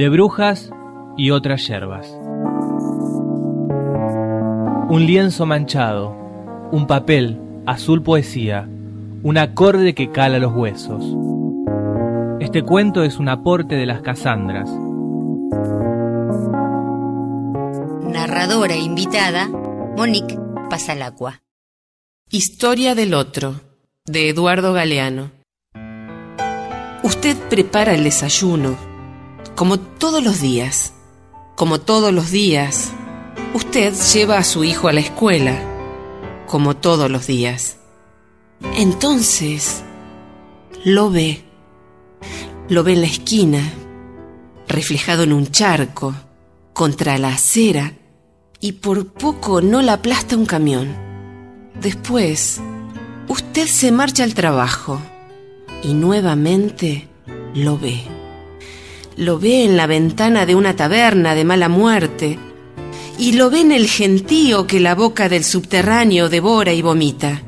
de brujas y otras yerbas. Un lienzo manchado, un papel, azul poesía, un acorde que cala los huesos. Este cuento es un aporte de las Casandras. Narradora invitada, Monique Pasalacqua. Historia del otro, de Eduardo Galeano. Usted prepara el desayuno, como todos los días. Como todos los días, usted lleva a su hijo a la escuela, como todos los días. Entonces, lo ve en la esquina, reflejado en un charco, contra la acera, y por poco no la aplasta un camión. Después, usted se marcha al trabajo y nuevamente lo ve. Lo ve en la ventana de una taberna de mala muerte y lo ve en el gentío que la boca del subterráneo devora y vomita.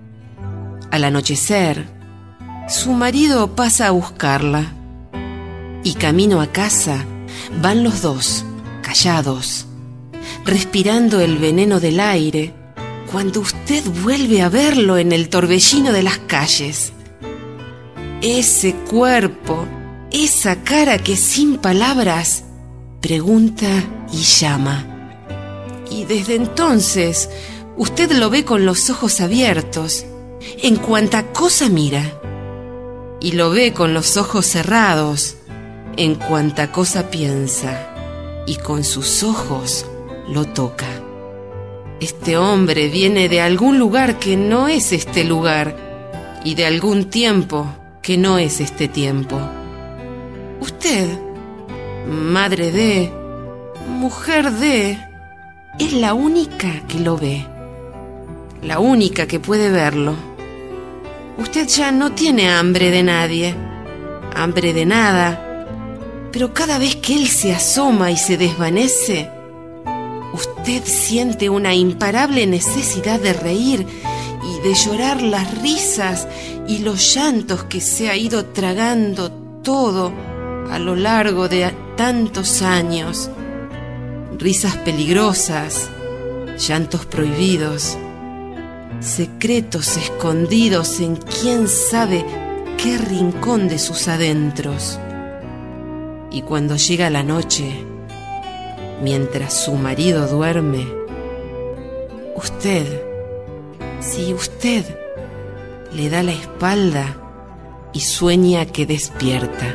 Al anochecer, su marido pasa a buscarla y camino a casa van los dos, callados, respirando el veneno del aire, cuando usted vuelve a verlo en el torbellino de las calles. Ese cuerpo, esa cara que sin palabras pregunta y llama. Y desde entonces usted lo ve con los ojos abiertos, en cuanta cosa mira, y lo ve con los ojos cerrados, en cuanta cosa piensa, y con sus ojos lo toca. Este hombre viene de algún lugar que no es este lugar, y de algún tiempo que no es este tiempo. Usted, madre de, mujer de, es la única que lo ve, la única que puede verlo. Usted ya no tiene hambre de nadie, hambre de nada, pero cada vez que él se asoma y se desvanece, usted siente una imparable necesidad de reír y de llorar las risas y los llantos que se ha ido tragando todo a lo largo de tantos años. Risas peligrosas, llantos prohibidos, secretos escondidos en quién sabe qué rincón de sus adentros. Y cuando llega la noche, mientras su marido duerme, usted, sí, usted, le da la espalda y sueña que despierta.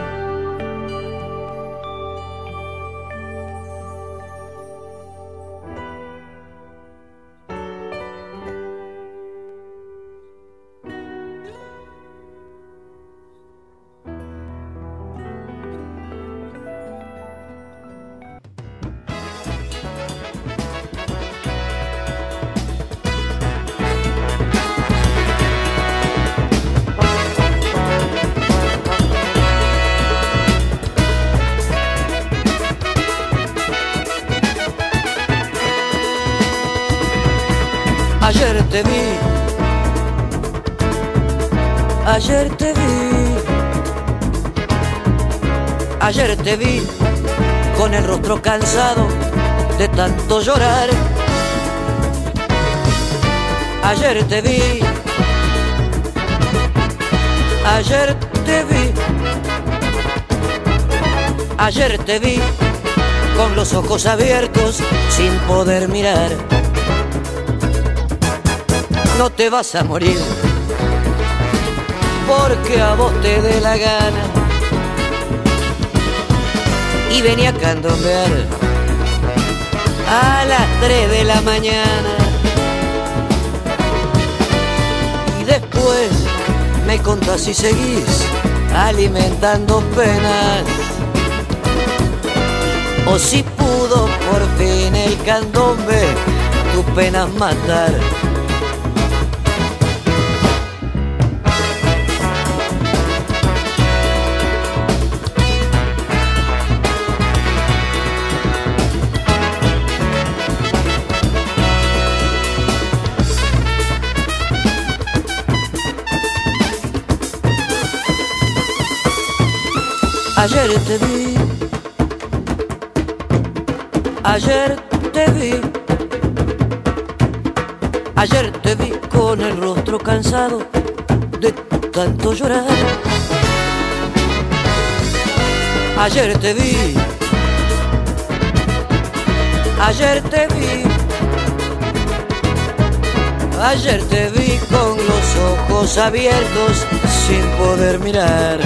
Ayer te vi, ayer te vi, ayer te vi con el rostro cansado de tanto llorar. Ayer te vi, ayer te vi, ayer te vi con los ojos abiertos sin poder mirar. No te vas a morir porque a vos te dé la gana. Y venía a candombear a las 3 de la mañana. Y después me contás si seguís alimentando penas, o si pudo por fin el candombe tus penas matar. Ayer te vi Ayer te vi con el rostro cansado de tanto llorar. Ayer te vi con los ojos abiertos sin poder mirar.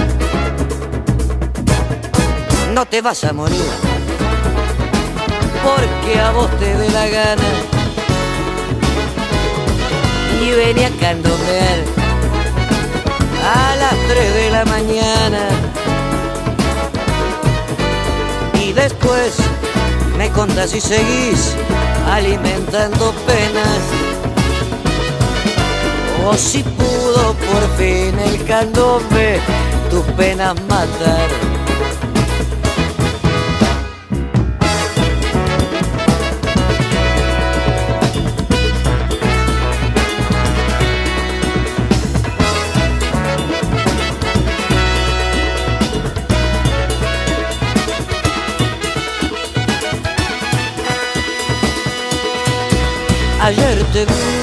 No te vas a morir porque a vos te dé la gana. Y venía a candombear a las 3 de la mañana. Y después me contás si seguís alimentando penas, o si pudo por fin el candombe tus penas matar. Ayer te vi